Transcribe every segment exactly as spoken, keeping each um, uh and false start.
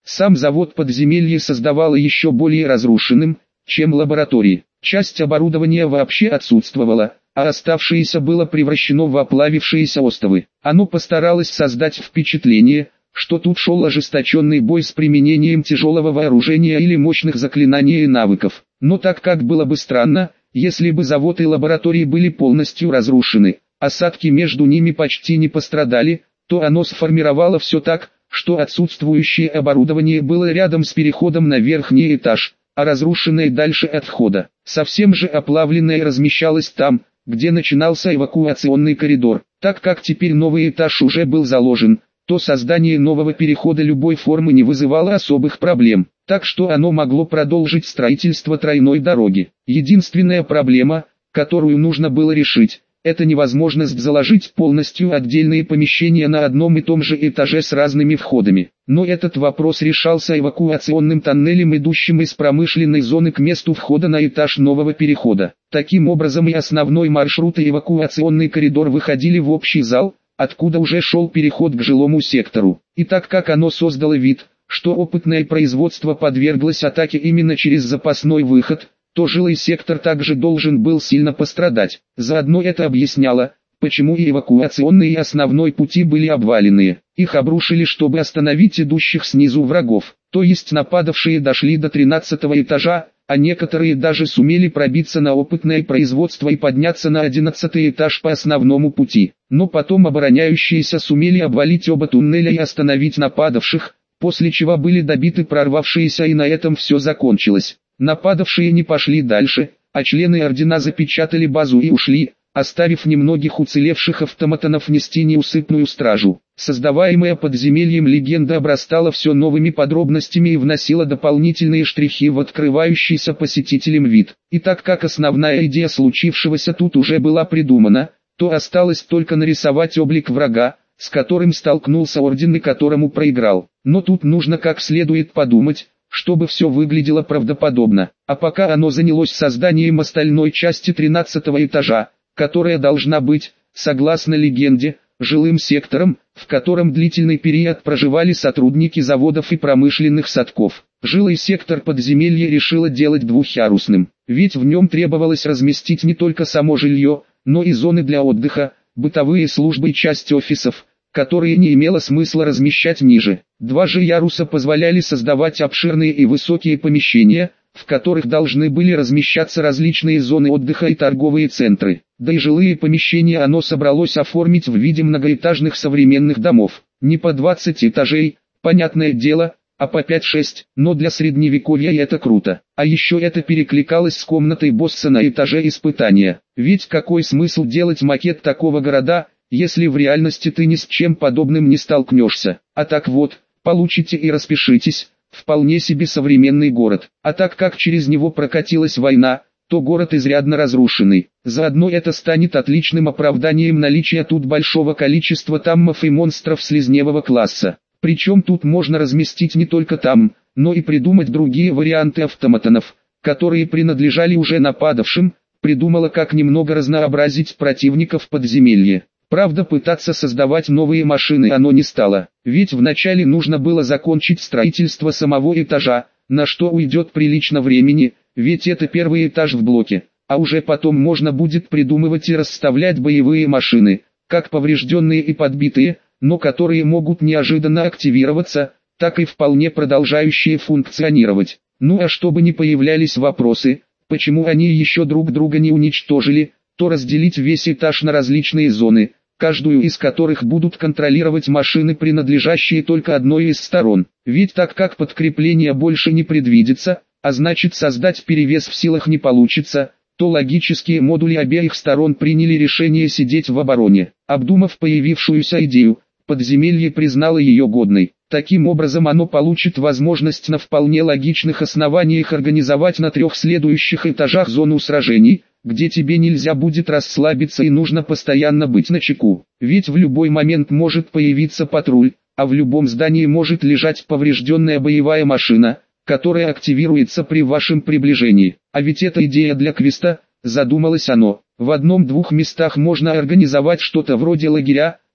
Сам завод подземелья создавало еще более разрушенным, чем лаборатории. Часть оборудования вообще отсутствовала, а оставшееся было превращено в оплавившиеся остовы. Оно постаралось создать впечатление, что тут шел ожесточенный бой с применением тяжелого вооружения или мощных заклинаний и навыков. Но так как было бы странно, если бы завод и лаборатории были полностью разрушены, осадки между ними почти не пострадали, то оно сформировало все так, что отсутствующее оборудование было рядом с переходом на верхний этаж, а разрушенное дальше от входа. Совсем же оплавленное размещалось там, где начинался эвакуационный коридор. Так как теперь новый этаж уже был заложен, то создание нового перехода любой формы не вызывало особых проблем, так что оно могло продолжить строительство тройной дороги. Единственная проблема, которую нужно было решить, это невозможность заложить полностью отдельные помещения на одном и том же этаже с разными входами. Но этот вопрос решался эвакуационным тоннелем, идущим из промышленной зоны к месту входа на этаж нового перехода. Таким образом и основной маршрут и эвакуационный коридор выходили в общий зал, откуда уже шел переход к жилому сектору. И так как оно создало вид, что опытное производство подверглось атаке именно через запасной выход, то жилой сектор также должен был сильно пострадать. Заодно это объясняло, почему и эвакуационные и основной пути были обваленные. Их обрушили, чтобы остановить идущих снизу врагов. То есть нападавшие дошли до тринадцатого этажа, а некоторые даже сумели пробиться на опытное производство и подняться на одиннадцатый этаж по основному пути. Но потом обороняющиеся сумели обвалить оба туннеля и остановить нападавших, после чего были добиты прорвавшиеся, и на этом все закончилось. Нападавшие не пошли дальше, а члены ордена запечатали базу и ушли, оставив немногих уцелевших автоматонов нести неусыпную стражу. Создаваемая подземельем легенда обрастала все новыми подробностями и вносила дополнительные штрихи в открывающийся посетителям вид. И так как основная идея случившегося тут уже была придумана, то осталось только нарисовать облик врага, с которым столкнулся орден и которому проиграл. Но тут нужно как следует подумать, чтобы все выглядело правдоподобно. А пока оно занялось созданием остальной части тринадцатого этажа, которая должна быть, согласно легенде, жилым сектором, в котором длительный период проживали сотрудники заводов и промышленных садков. Жилой сектор подземелья решило делать двухъярусным, ведь в нем требовалось разместить не только само жилье, но и зоны для отдыха, бытовые службы и часть офисов, которые не имело смысла размещать ниже. Два же яруса позволяли создавать обширные и высокие помещения, в которых должны были размещаться различные зоны отдыха и торговые центры. Да и жилые помещения оно собралось оформить в виде многоэтажных современных домов. Не по двадцать этажей, понятное дело, а по пять-шесть, но для средневековья это круто. А еще это перекликалось с комнатой босса на этаже испытания. Ведь какой смысл делать макет такого города, если в реальности ты ни с чем подобным не столкнешься? А так вот, получите и распишитесь, вполне себе современный город. А так как через него прокатилась война, то город изрядно разрушенный. Заодно это станет отличным оправданием наличия тут большого количества таммов и монстров слизневого класса. Причем тут можно разместить не только там, но и придумать другие варианты автоматонов, которые принадлежали уже нападавшим, придумала как немного разнообразить противников подземелья. Правда, пытаться создавать новые машины оно не стало, ведь вначале нужно было закончить строительство самого этажа, на что уйдет прилично времени, ведь это первый этаж в блоке, а уже потом можно будет придумывать и расставлять боевые машины, как поврежденные и подбитые, но которые могут неожиданно активироваться, так и вполне продолжающие функционировать. Ну а чтобы не появлялись вопросы, почему они еще друг друга не уничтожили, то разделить весь этаж на различные зоны, каждую из которых будут контролировать машины, принадлежащие только одной из сторон. Ведь так как подкрепления больше не предвидится, а значит создать перевес в силах не получится, то логические модули обеих сторон приняли решение сидеть в обороне. Обдумав появившуюся идею, подземелье признало ее годной. Таким образом оно получит возможность на вполне логичных основаниях организовать на трех следующих этажах зону сражений, где тебе нельзя будет расслабиться и нужно постоянно быть начеку. Ведь в любой момент может появиться патруль, а в любом здании может лежать поврежденная боевая машина, которая активируется при вашем приближении. А ведь это идея для квеста, задумалось оно. В одном-двух местах можно организовать что-то вроде лагеря,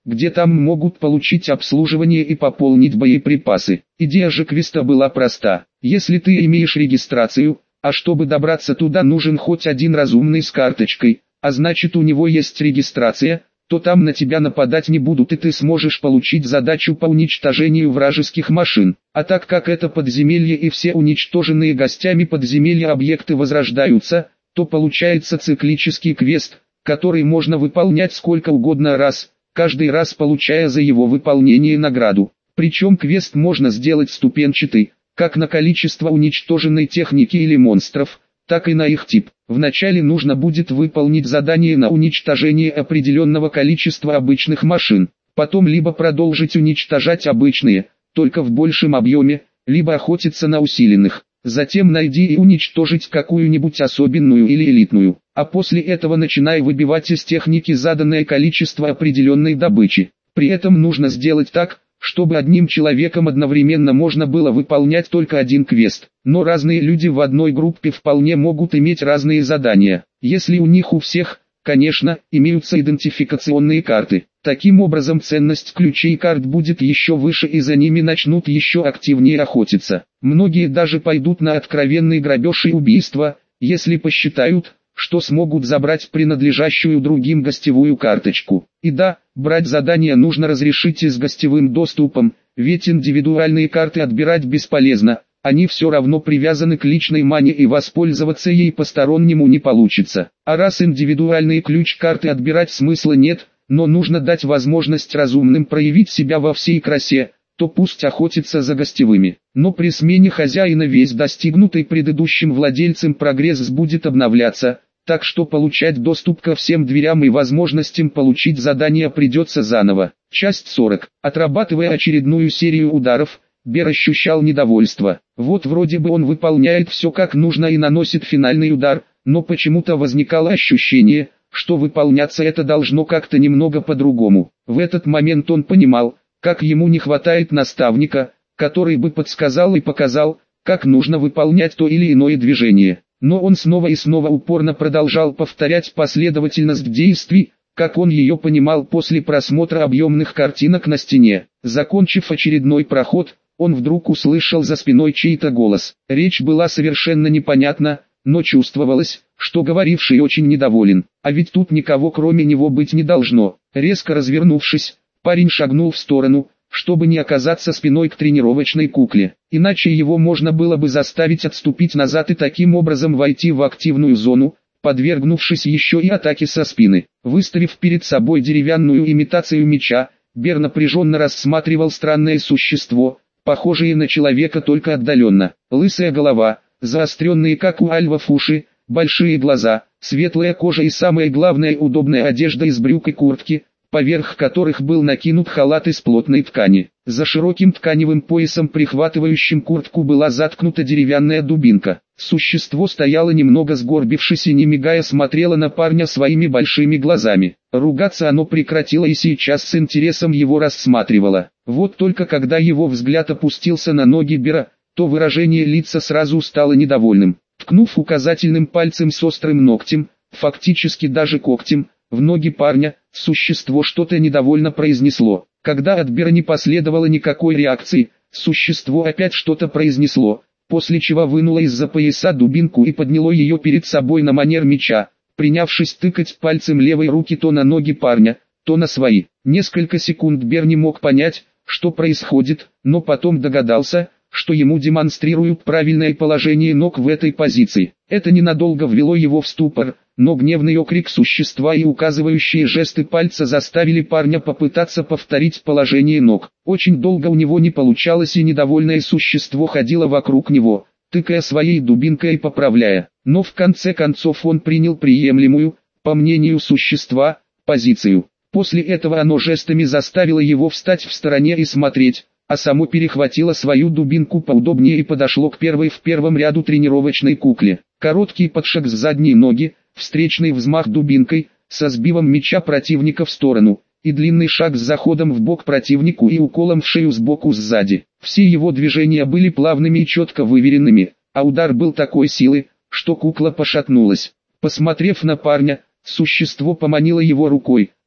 где там могут получить обслуживание и пополнить боеприпасы. Идея же квеста была проста. Если ты имеешь регистрацию, а чтобы добраться туда нужен хоть один разумный с карточкой, а значит у него есть регистрация, то там на тебя нападать не будут и ты сможешь получить задачу по уничтожению вражеских машин. А так как это подземелье и все уничтоженные гостями подземелья объекты возрождаются, то получается циклический квест, который можно выполнять сколько угодно раз, каждый раз получая за его выполнение награду. Причем квест можно сделать ступенчатый, как на количество уничтоженной техники или монстров, так и на их тип. Вначале нужно будет выполнить задание на уничтожение определенного количества обычных машин, потом либо продолжить уничтожать обычные, только в большем объеме, либо охотиться на усиленных. Затем найди и уничтожить какую-нибудь особенную или элитную, а после этого начинай выбивать из техники заданное количество определенной добычи. При этом нужно сделать так, чтобы одним человеком одновременно можно было выполнять только один квест. Но разные люди в одной группе вполне могут иметь разные задания, если у них у всех, конечно, имеются идентификационные карты. Таким образом ценность ключей карт будет еще выше и за ними начнут еще активнее охотиться. Многие даже пойдут на откровенный грабеж и убийство, если посчитают, что смогут забрать принадлежащую другим гостевую карточку. И да, брать задания нужно разрешить и с гостевым доступом, ведь индивидуальные карты отбирать бесполезно, они все равно привязаны к личной мане и воспользоваться ей постороннему не получится. А раз индивидуальные ключ-карты отбирать смысла нет, но нужно дать возможность разумным проявить себя во всей красе, то пусть охотится за гостевыми. Но при смене хозяина весь достигнутый предыдущим владельцем прогресс будет обновляться, так что получать доступ ко всем дверям и возможностям получить задания придется заново. Часть сорок. Отрабатывая очередную серию ударов, Бер ощущал недовольство. Вот вроде бы он выполняет все как нужно и наносит финальный удар, но почему-то возникало ощущение, что выполняться это должно как-то немного по-другому. В этот момент он понимал, как ему не хватает наставника, который бы подсказал и показал, как нужно выполнять то или иное движение. Но он снова и снова упорно продолжал повторять последовательность действий, как он ее понимал после просмотра объемных картинок на стене. Закончив очередной проход, он вдруг услышал за спиной чей-то голос. Речь была совершенно непонятна, но чувствовалось, что говоривший очень недоволен. А ведь тут никого кроме него быть не должно. Резко развернувшись, парень шагнул в сторону, чтобы не оказаться спиной к тренировочной кукле. Иначе его можно было бы заставить отступить назад и таким образом войти в активную зону, подвергнувшись еще и атаке со спины. Выставив перед собой деревянную имитацию меча, Бер напряженно рассматривал странное существо, похожее на человека только отдаленно. Лысая голова, заостренные как у альвов уши, большие глаза, светлая кожа и самое главное удобная одежда из брюк и куртки, поверх которых был накинут халат из плотной ткани. За широким тканевым поясом, прихватывающим куртку, была заткнута деревянная дубинка. Существо стояло немного сгорбившись и не мигая смотрело на парня своими большими глазами. Ругаться оно прекратило и сейчас с интересом его рассматривало. Вот только когда его взгляд опустился на ноги Бера, то выражение лица сразу стало недовольным. Ткнув указательным пальцем с острым ногтем, фактически даже когтем, в ноги парня, существо что-то недовольно произнесло. Когда от Бера не последовало никакой реакции, существо опять что-то произнесло, после чего вынуло из-за пояса дубинку и подняло ее перед собой на манер меча, принявшись тыкать пальцем левой руки то на ноги парня, то на свои. Несколько секунд Бер не мог понять, что происходит, но потом догадался, что ему демонстрируют правильное положение ног в этой позиции. Это ненадолго ввело его в ступор, но гневный окрик существа и указывающие жесты пальца заставили парня попытаться повторить положение ног. Очень долго у него не получалось, и недовольное существо ходило вокруг него, тыкая своей дубинкой и поправляя. Но в конце концов он принял приемлемую, по мнению существа, позицию. После этого оно жестами заставило его встать в стороне и смотреть, а само перехватило свою дубинку поудобнее и подошло к первой в первом ряду тренировочной кукле. Короткий подшаг с задней ноги, встречный взмах дубинкой, со сбивом мяча противника в сторону, и длинный шаг с заходом в бок противнику и уколом в шею сбоку сзади. Все его движения были плавными и четко выверенными, а удар был такой силы, что кукла пошатнулась. Посмотрев на парня, существо поманило его рукой,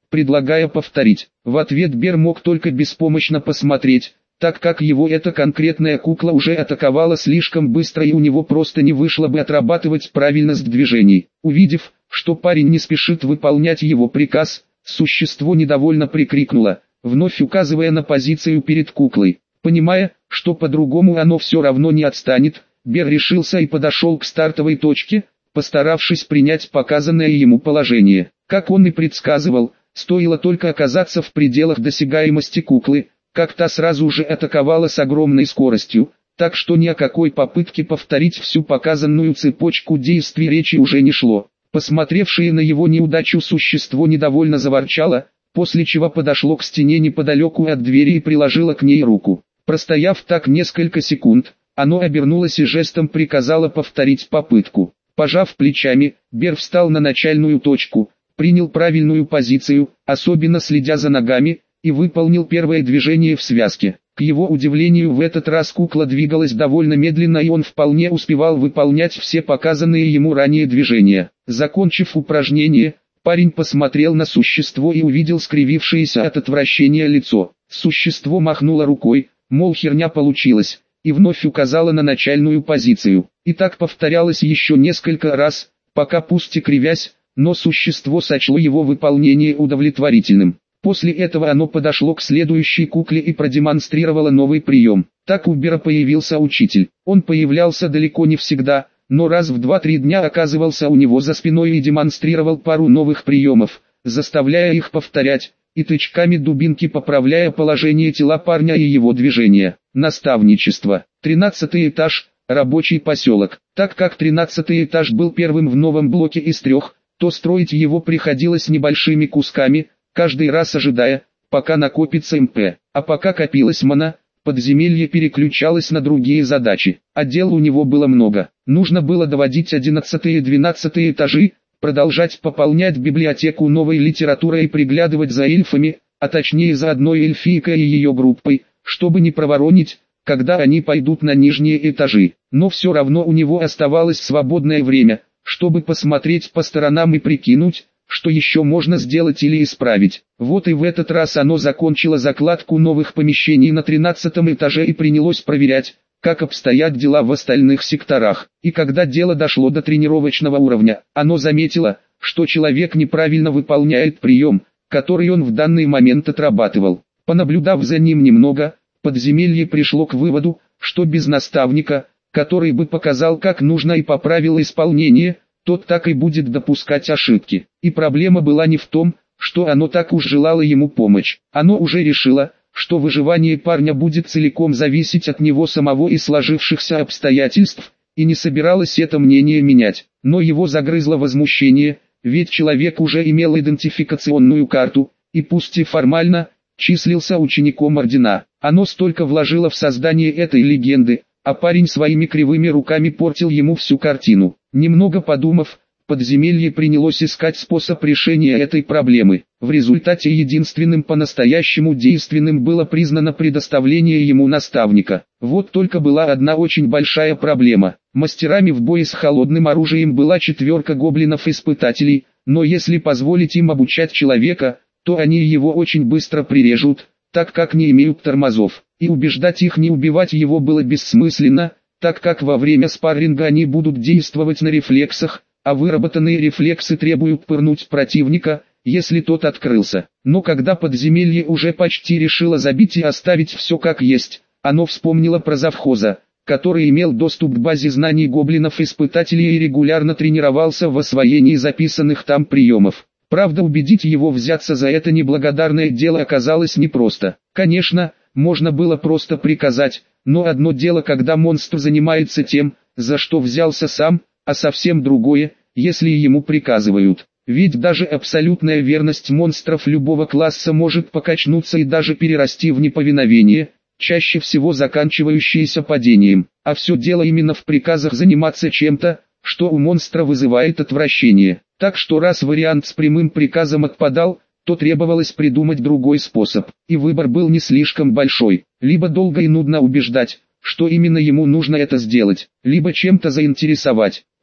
предлагая повторить. В ответ Бер мог только беспомощно посмотреть, так как его эта конкретная кукла уже атаковала слишком быстро и у него просто не вышло бы отрабатывать правильность движений. Увидев, что парень не спешит выполнять его приказ, существо недовольно прикрикнуло, вновь указывая на позицию перед куклой. Понимая, что по-другому оно все равно не отстанет, Бер решился и подошел к стартовой точке, постаравшись принять показанное ему положение. Как он и предсказывал, стоило только оказаться в пределах досягаемости куклы, как та сразу же атаковала с огромной скоростью, так что ни о какой попытке повторить всю показанную цепочку действий речи уже не шло. Посмотревшее на его неудачу существо недовольно заворчало, после чего подошло к стене неподалеку от двери и приложило к ней руку. Простояв так несколько секунд, оно обернулось и жестом приказало повторить попытку. Пожав плечами, Бер встал на начальную точку, принял правильную позицию, особенно следя за ногами, и выполнил первое движение в связке. К его удивлению, в этот раз кукла двигалась довольно медленно и он вполне успевал выполнять все показанные ему ранее движения. Закончив упражнение, парень посмотрел на существо и увидел скривившееся от отвращения лицо. Существо махнуло рукой, мол, херня получилась, и вновь указало на начальную позицию. И так повторялось еще несколько раз, пока пусть и кривясь, но существо сочло его выполнение удовлетворительным. После этого оно подошло к следующей кукле и продемонстрировало новый прием. Так у Бера появился учитель. Он появлялся далеко не всегда, но раз в два-три дня оказывался у него за спиной и демонстрировал пару новых приемов, заставляя их повторять, и тычками дубинки поправляя положение тела парня и его движения. Наставничество. Тринадцатый этаж, рабочий поселок. Так как тринадцатый этаж был первым в новом блоке из трех, то строить его приходилось небольшими кусками, каждый раз ожидая, пока накопится эм пэ. А пока копилась мана, подземелье переключалось на другие задачи. А дел у него было много. Нужно было доводить одиннадцатый и двенадцатый этажи, продолжать пополнять библиотеку новой литературой и приглядывать за эльфами, а точнее за одной эльфийкой и ее группой, чтобы не проворонить, когда они пойдут на нижние этажи. Но все равно у него оставалось свободное время, чтобы посмотреть по сторонам и прикинуть, что еще можно сделать или исправить. Вот и в этот раз оно закончило закладку новых помещений на тринадцатом этаже и принялось проверять, как обстоят дела в остальных секторах. И когда дело дошло до тренировочного уровня, оно заметило, что человек неправильно выполняет прием, который он в данный момент отрабатывал. Понаблюдав за ним немного, подземелье пришло к выводу, что без наставника, который бы показал, как нужно и поправил исполнение, тот так и будет допускать ошибки. И проблема была не в том, что оно так уж желало ему помочь. Оно уже решило, что выживание парня будет целиком зависеть от него самого и сложившихся обстоятельств, и не собиралось это мнение менять. Но его загрызло возмущение, ведь человек уже имел идентификационную карту, и пусть и формально, числился учеником ордена. Оно столько вложило в создание этой легенды, а парень своими кривыми руками портил ему всю картину. Немного подумав, подземелье принялось искать способ решения этой проблемы. В результате единственным по-настоящему действенным было признано предоставление ему наставника. Вот только была одна очень большая проблема. Мастерами в бое с холодным оружием была четверка гоблинов-испытателей, но если позволить им обучать человека, то они его очень быстро прирежут, так как не имеют тормозов. И убеждать их не убивать его было бессмысленно, так как во время спарринга они будут действовать на рефлексах, а выработанные рефлексы требуют пырнуть противника, если тот открылся. Но когда подземелье уже почти решило забить и оставить все как есть, оно вспомнило про завхоза, который имел доступ к базе знаний гоблинов-испытателей и регулярно тренировался в освоении записанных там приемов. Правда, убедить его взяться за это неблагодарное дело оказалось непросто. Конечно, можно было просто приказать, но одно дело, когда монстр занимается тем, за что взялся сам, а совсем другое, если ему приказывают. Ведь даже абсолютная верность монстров любого класса может покачнуться и даже перерасти в неповиновение, чаще всего заканчивающееся падением. А все дело именно в приказах заниматься чем-то, что у монстра вызывает отвращение. Так что раз вариант с прямым приказом отпадал, то требовалось придумать другой способ. И выбор был не слишком большой. Либо долго и нудно убеждать, что именно ему нужно это сделать, либо чем-то заинтересовать.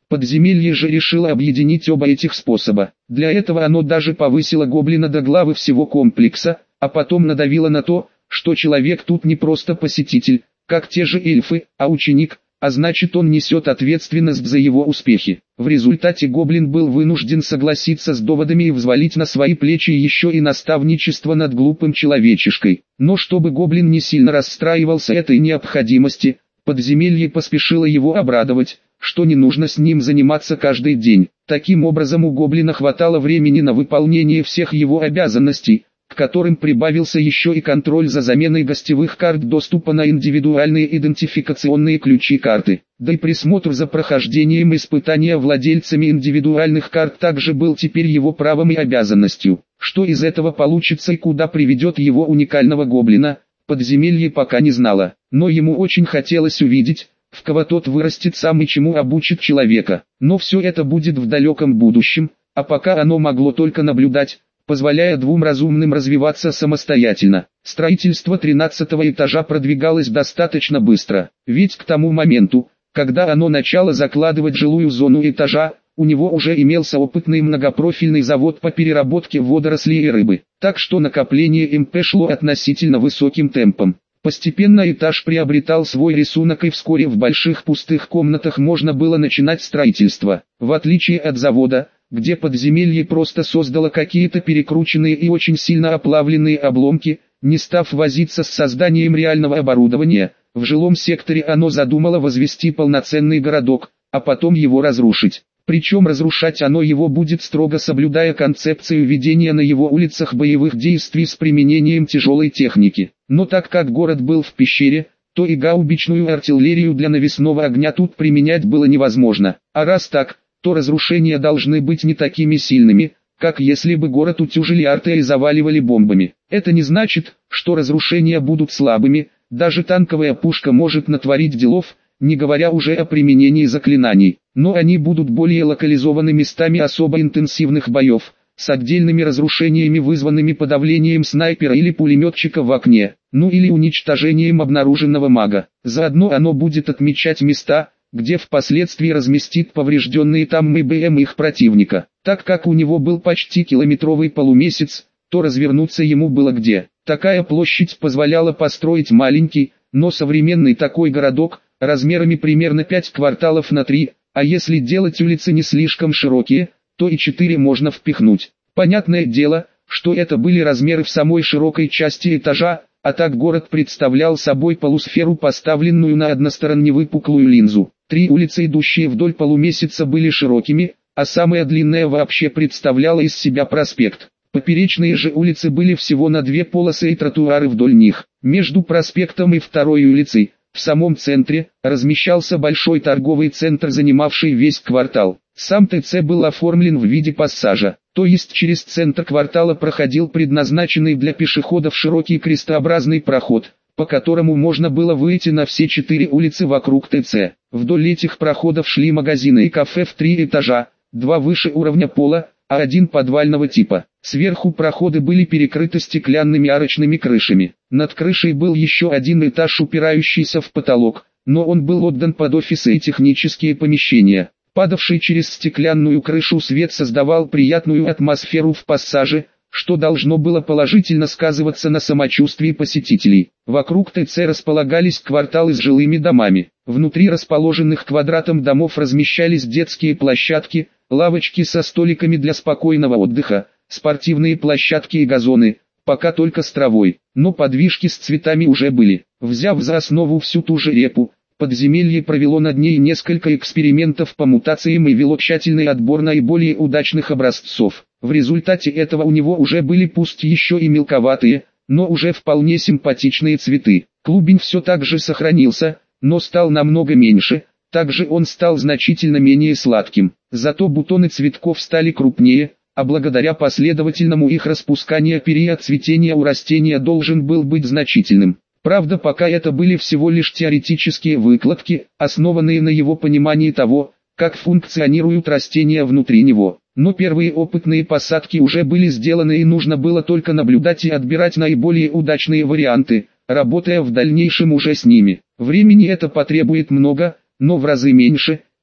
Подземелье же решило объединить оба этих способа. Для этого оно даже повысило гоблина до главы всего комплекса, а потом надавило на то, что человек тут не просто посетитель, как те же эльфы, а ученик, а значит он несет ответственность за его успехи. В результате гоблин был вынужден согласиться с доводами и взвалить на свои плечи еще и наставничество над глупым человечишкой. Но чтобы гоблин не сильно расстраивался этой необходимости, подземелье поспешило его обрадовать, что не нужно с ним заниматься каждый день. Таким образом у гоблина хватало времени на выполнение всех его обязанностей, к которым прибавился еще и контроль за заменой гостевых карт доступа на индивидуальные идентификационные ключи карты. Да и присмотр за прохождением испытания владельцами индивидуальных карт также был теперь его правом и обязанностью. Что из этого получится и куда приведет его уникального гоблина, подземелье пока не знало, но ему очень хотелось увидеть, в кого тот вырастет сам и чему обучит человека. Но все это будет в далеком будущем, а пока оно могло только наблюдать, позволяя двум разумным развиваться самостоятельно. Строительство тринадцатого этажа продвигалось достаточно быстро, ведь к тому моменту, когда оно начало закладывать жилую зону этажа, у него уже имелся опытный многопрофильный завод по переработке водорослей и рыбы, так что накопление МП шло относительно высоким темпом. Постепенно этаж приобретал свой рисунок и вскоре в больших пустых комнатах можно было начинать строительство. В отличие от завода, где подземелье просто создало какие-то перекрученные и очень сильно оплавленные обломки, не став возиться с созданием реального оборудования, в жилом секторе оно задумало возвести полноценный городок, а потом его разрушить. Причем разрушать оно его будет строго соблюдая концепцию ведения на его улицах боевых действий с применением тяжелой техники. Но так как город был в пещере, то и гаубичную артиллерию для навесного огня тут применять было невозможно. А раз так, то разрушения должны быть не такими сильными, как если бы город утюжили артой и заваливали бомбами. Это не значит, что разрушения будут слабыми, даже танковая пушка может натворить делов, не говоря уже о применении заклинаний, но они будут более локализованы местами особо интенсивных боев, с отдельными разрушениями, вызванными подавлением снайпера или пулеметчика в окне, ну или уничтожением обнаруженного мага. Заодно оно будет отмечать места, где впоследствии разместит поврежденные там МБМ их противника. Так как у него был почти километровый полумесяц, то развернуться ему было где. Такая площадь позволяла построить маленький, но современный такой городок, размерами примерно пять кварталов на три, а если делать улицы не слишком широкие, то и четыре можно впихнуть. Понятное дело, что это были размеры в самой широкой части этажа, а так город представлял собой полусферу, поставленную на односторонне выпуклую линзу. Три улицы, идущие вдоль полумесяца, были широкими, а самая длинная вообще представляла из себя проспект. Поперечные же улицы были всего на две полосы и тротуары вдоль них. Между проспектом и второй улицей, в самом центре, размещался большой торговый центр, занимавший весь квартал. Сам ТЦ был оформлен в виде пассажа, то есть через центр квартала проходил предназначенный для пешеходов широкий крестообразный проход, по которому можно было выйти на все четыре улицы вокруг ТЦ. Вдоль этих проходов шли магазины и кафе в три этажа, два выше уровня пола, а один подвального типа. Сверху проходы были перекрыты стеклянными арочными крышами. Над крышей был еще один этаж, упирающийся в потолок, но он был отдан под офисы и технические помещения. Падавший через стеклянную крышу свет создавал приятную атмосферу в пассаже, что должно было положительно сказываться на самочувствии посетителей. Вокруг ТЦ располагались кварталы с жилыми домами. Внутри расположенных квадратом домов размещались детские площадки, лавочки со столиками для спокойного отдыха, спортивные площадки и газоны, пока только с травой, но подвижки с цветами уже были. Взяв за основу всю ту же репу, подземелье провело над ней несколько экспериментов по мутациям и вело тщательный отбор наиболее удачных образцов. В результате этого у него уже были пусть еще и мелковатые, но уже вполне симпатичные цветы. Клубень все так же сохранился, но стал намного меньше, также он стал значительно менее сладким. Зато бутоны цветков стали крупнее, а благодаря последовательному их распусканию период цветения у растения должен был быть значительным. Правда, пока это были всего лишь теоретические выкладки, основанные на его понимании того, как функционируют растения внутри него. Но первые опытные посадки уже были сделаны, и нужно было только наблюдать и отбирать наиболее удачные варианты, работая в дальнейшем уже с ними. Времени это потребует много, но в разы меньше,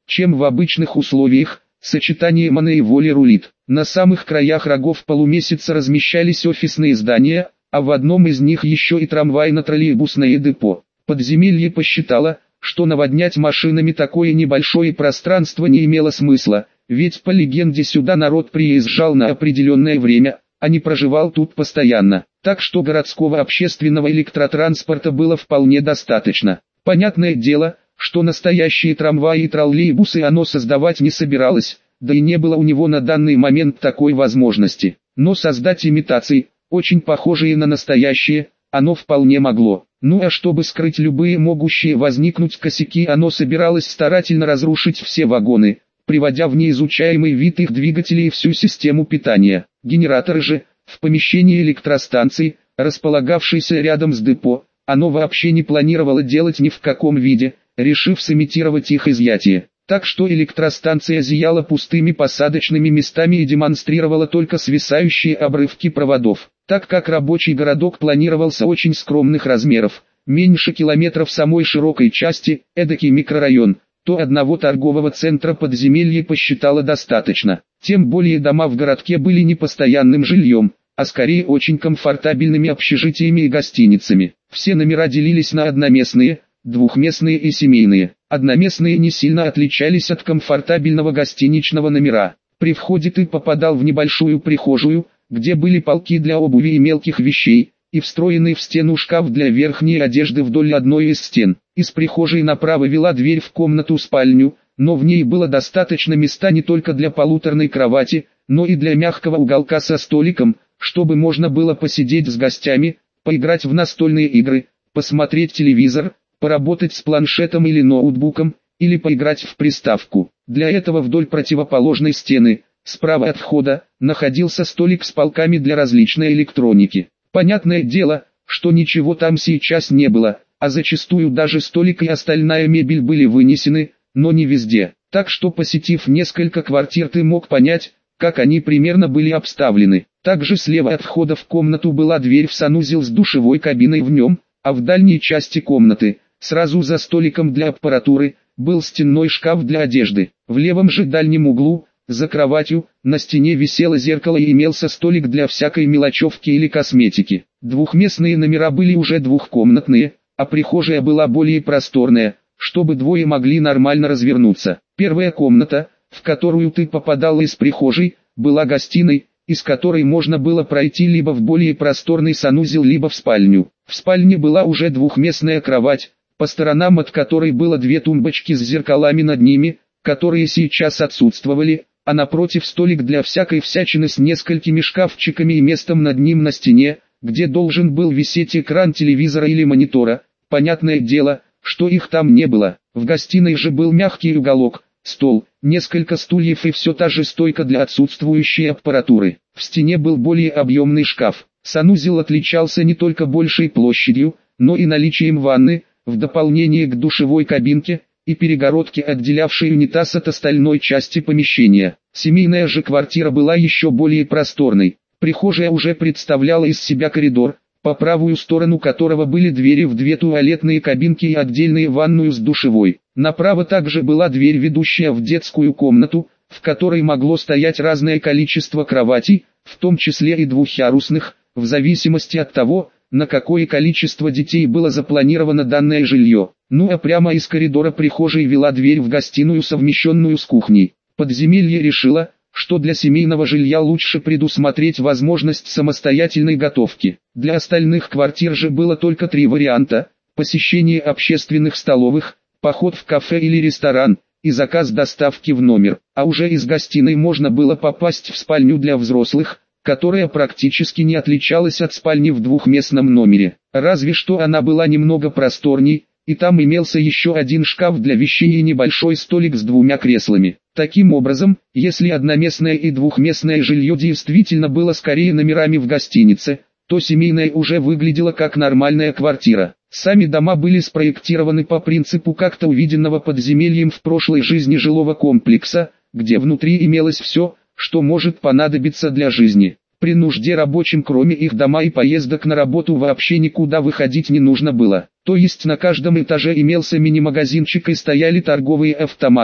чем в обычных условиях. Сочетание маны и воли рулит. На самых краях рогов полумесяца размещались офисные здания, а в одном из них еще и трамвайно-троллейбусное депо. Подземелье посчитало, что наводнять машинами такое небольшое пространство не имело смысла, ведь по легенде сюда народ приезжал на определенное время, а не проживал тут постоянно, так что городского общественного электротранспорта было вполне достаточно. Понятное дело, что настоящие трамваи и троллейбусы оно создавать не собиралось, да и не было у него на данный момент такой возможности. Но создать имитации, очень похожие на настоящие, оно вполне могло. Ну а чтобы скрыть любые могущие возникнуть косяки, оно собиралось старательно разрушить все вагоны, приводя в неизучаемый вид их двигателей и всю систему питания. Генераторы же, в помещении электростанции, располагавшейся рядом с депо, оно вообще не планировало делать ни в каком виде, решив сымитировать их изъятие. Так что электростанция зияла пустыми посадочными местами и демонстрировала только свисающие обрывки проводов. Так как рабочий городок планировался очень скромных размеров, меньше километров самой широкой части, эдакий микрорайон, то одного торгового центра подземелье посчитало достаточно. Тем более дома в городке были не постоянным жильем, а скорее очень комфортабельными общежитиями и гостиницами. Все номера делились на одноместные, двухместные и семейные. Одноместные не сильно отличались от комфортабельного гостиничного номера. При входе ты попадал в небольшую прихожую, где были полки для обуви и мелких вещей, и встроенный в стену шкаф для верхней одежды вдоль одной из стен. Из прихожей направо вела дверь в комнату-спальню, но в ней было достаточно места не только для полуторной кровати, но и для мягкого уголка со столиком, чтобы можно было посидеть с гостями, поиграть в настольные игры, посмотреть телевизор, поработать с планшетом или ноутбуком, или поиграть в приставку. Для этого вдоль противоположной стены, справа от входа, находился столик с полками для различной электроники. Понятное дело, что ничего там сейчас не было, а зачастую даже столик и остальная мебель были вынесены, но не везде. Так что, посетив несколько квартир, ты мог понять, как они примерно были обставлены. Также слева от входа в комнату была дверь в санузел с душевой кабиной в нем, а в дальней части комнаты, сразу за столиком для аппаратуры, был стенной шкаф для одежды. В левом же дальнем углу, за кроватью, на стене висело зеркало и имелся столик для всякой мелочевки или косметики. Двухместные номера были уже двухкомнатные, а прихожая была более просторная, чтобы двое могли нормально развернуться. Первая комната, в которую ты попадал из прихожей, была гостиной, из которой можно было пройти либо в более просторный санузел, либо в спальню. В спальне была уже двухместная кровать, по сторонам от которой было две тумбочки с зеркалами над ними, которые сейчас отсутствовали, а напротив столик для всякой всячины с несколькими шкафчиками и местом над ним на стене, где должен был висеть экран телевизора или монитора. Понятное дело, что их там не было. В гостиной же был мягкий уголок, стол, несколько стульев и все та же стойка для отсутствующей аппаратуры. В стене был более объемный шкаф. Санузел отличался не только большей площадью, но и наличием ванны, в дополнение к душевой кабинке и перегородке, отделявшей унитаз от остальной части помещения. Семейная же квартира была еще более просторной. Прихожая уже представляла из себя коридор, по правую сторону которого были двери в две туалетные кабинки и отдельную ванную с душевой. Направо также была дверь, ведущая в детскую комнату, в которой могло стоять разное количество кроватей, в том числе и двухъярусных, в зависимости от того, на какое количество детей было запланировано данное жилье. Ну а прямо из коридора прихожей вела дверь в гостиную, совмещенную с кухней. Подземелье решило, что для семейного жилья лучше предусмотреть возможность самостоятельной готовки. Для остальных квартир же было только три варианта: посещение общественных столовых, поход в кафе или ресторан, и заказ доставки в номер. А уже из гостиной можно было попасть в спальню для взрослых, которая практически не отличалась от спальни в двухместном номере. Разве что она была немного просторней, и там имелся еще один шкаф для вещей и небольшой столик с двумя креслами. Таким образом, если одноместное и двухместное жилье действительно было скорее номерами в гостинице, то семейное уже выглядело как нормальная квартира. Сами дома были спроектированы по принципу как-то увиденного подземельем в прошлой жизни жилого комплекса, где внутри имелось все, что может понадобиться для жизни. При нужде рабочим кроме их дома и поездок на работу вообще никуда выходить не нужно было. То есть на каждом этаже имелся мини-магазинчик и стояли торговые автоматы,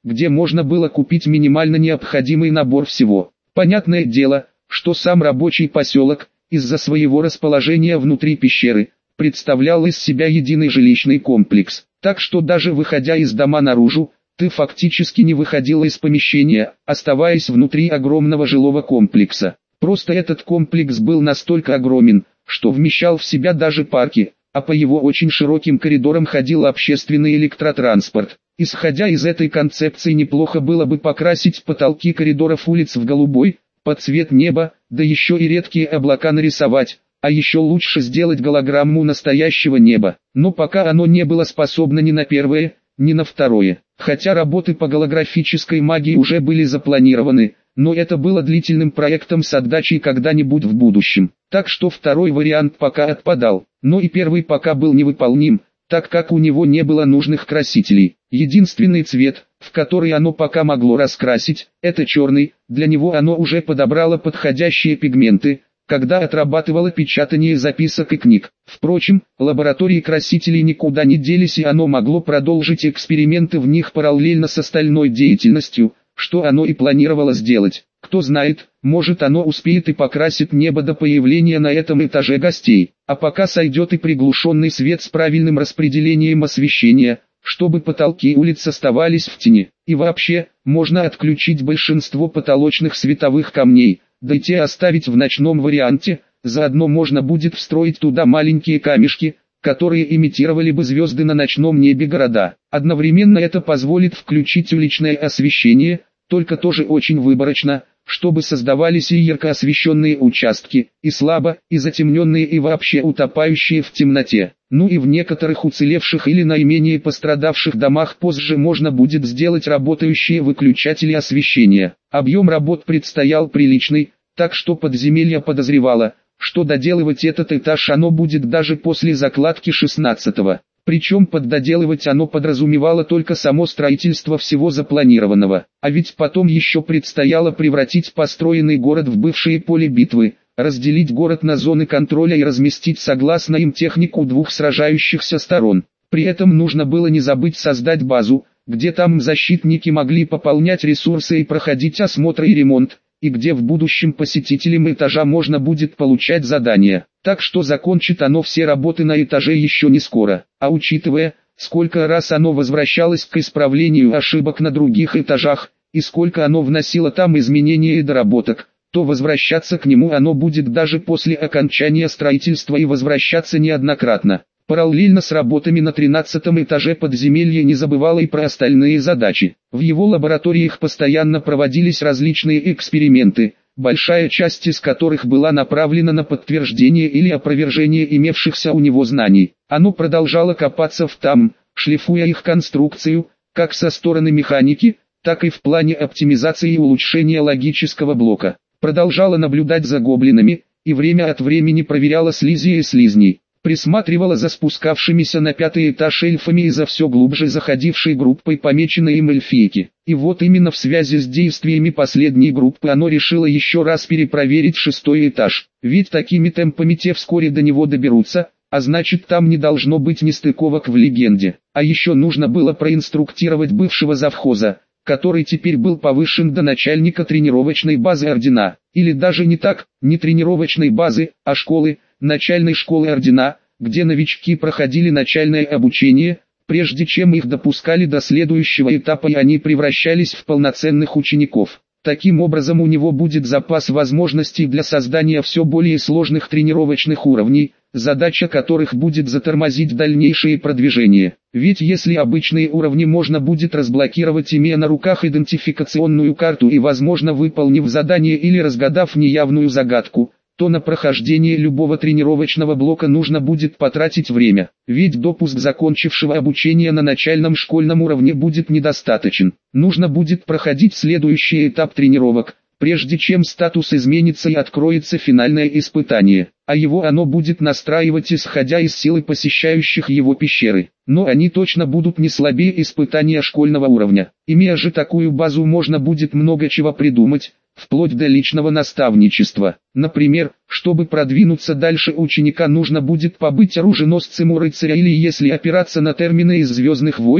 где можно было купить минимально необходимый набор всего. Понятное дело, что сам рабочий поселок, из-за своего расположения внутри пещеры, представлял из себя единый жилищный комплекс. Так что даже выходя из дома наружу, ты фактически не выходила из помещения, оставаясь внутри огромного жилого комплекса. Просто этот комплекс был настолько огромен, что вмещал в себя даже парки, а по его очень широким коридорам ходил общественный электротранспорт. Исходя из этой концепции, неплохо было бы покрасить потолки коридоров улиц в голубой, под цвет неба, да еще и редкие облака нарисовать, а еще лучше сделать голограмму настоящего неба. Но пока оно не было способно ни на первое, ни на второе. Хотя работы по голографической магии уже были запланированы, но это было длительным проектом с отдачей когда-нибудь в будущем. Так что второй вариант пока отпадал, но и первый пока был невыполним, так как у него не было нужных красителей. Единственный цвет, в который оно пока могло раскрасить, это черный, для него оно уже подобрало подходящие пигменты, когда отрабатывало печатание записок и книг. Впрочем, лаборатории красителей никуда не делись, и оно могло продолжить эксперименты в них параллельно с остальной деятельностью, что оно и планировало сделать. Кто знает, может оно успеет и покрасит небо до появления на этом этаже гостей, а пока сойдет и приглушенный свет с правильным распределением освещения, чтобы потолки улиц оставались в тени. И вообще, можно отключить большинство потолочных световых камней, да и те оставить в ночном варианте, заодно можно будет встроить туда маленькие камешки, которые имитировали бы звезды на ночном небе города. Одновременно это позволит включить уличное освещение, только тоже очень выборочно, чтобы создавались и ярко освещенные участки, и слабо, и затемненные, и вообще утопающие в темноте. Ну и в некоторых уцелевших или наименее пострадавших домах позже можно будет сделать работающие выключатели освещения. Объем работ предстоял приличный, так что подземелье подозревало, что доделывать этот этаж оно будет даже после закладки шестнадцатого. Причем под доделывать оно подразумевало только само строительство всего запланированного. А ведь потом еще предстояло превратить построенный город в бывшее поле битвы, разделить город на зоны контроля и разместить согласно им технику двух сражающихся сторон. При этом нужно было не забыть создать базу, где там защитники могли пополнять ресурсы и проходить осмотр и ремонт, и где в будущем посетителям этажа можно будет получать задания. Так что закончит оно все работы на этаже еще не скоро. А учитывая, сколько раз оно возвращалось к исправлению ошибок на других этажах, и сколько оно вносило там изменений и доработок, то возвращаться к нему оно будет даже после окончания строительства и возвращаться неоднократно. Параллельно с работами на тринадцатом этаже подземелья не забывало и про остальные задачи. В его лабораториях постоянно проводились различные эксперименты, большая часть из которых была направлена на подтверждение или опровержение имевшихся у него знаний. Оно продолжало копаться в там, шлифуя их конструкцию, как со стороны механики, так и в плане оптимизации и улучшения логического блока. Продолжало наблюдать за гоблинами, и время от времени проверяла слизи и слизней. Присматривала за спускавшимися на пятый этаж эльфами и за все глубже заходившей группой помеченной им эльфийки. И вот именно в связи с действиями последней группы оно решило еще раз перепроверить шестой этаж. Ведь такими темпами те вскоре до него доберутся, а значит там не должно быть нестыковок в легенде. А еще нужно было проинструктировать бывшего завхоза, который теперь был повышен до начальника тренировочной базы Ордена. Или даже не так, не тренировочной базы, а школы, начальной школы Ордена, где новички проходили начальное обучение, прежде чем их допускали до следующего этапа и они превращались в полноценных учеников. Таким образом у него будет запас возможностей для создания все более сложных тренировочных уровней, задача которых будет затормозить дальнейшее продвижение. Ведь если обычные уровни можно будет разблокировать, имея на руках идентификационную карту и возможно выполнив задание или разгадав неявную загадку, то на прохождение любого тренировочного блока нужно будет потратить время, ведь допуск закончившего обучение на начальном школьном уровне будет недостаточен. Нужно будет проходить следующий этап тренировок, прежде чем статус изменится и откроется финальное испытание, а его оно будет настраивать исходя из силы посещающих его пещеры. Но они точно будут не слабее испытания школьного уровня. Имея же такую базу, можно будет много чего придумать, вплоть до личного наставничества. Например, чтобы продвинуться дальше ученика нужно будет побыть оруженосцем у рыцаря или если опираться на термины из «Звездных войн»,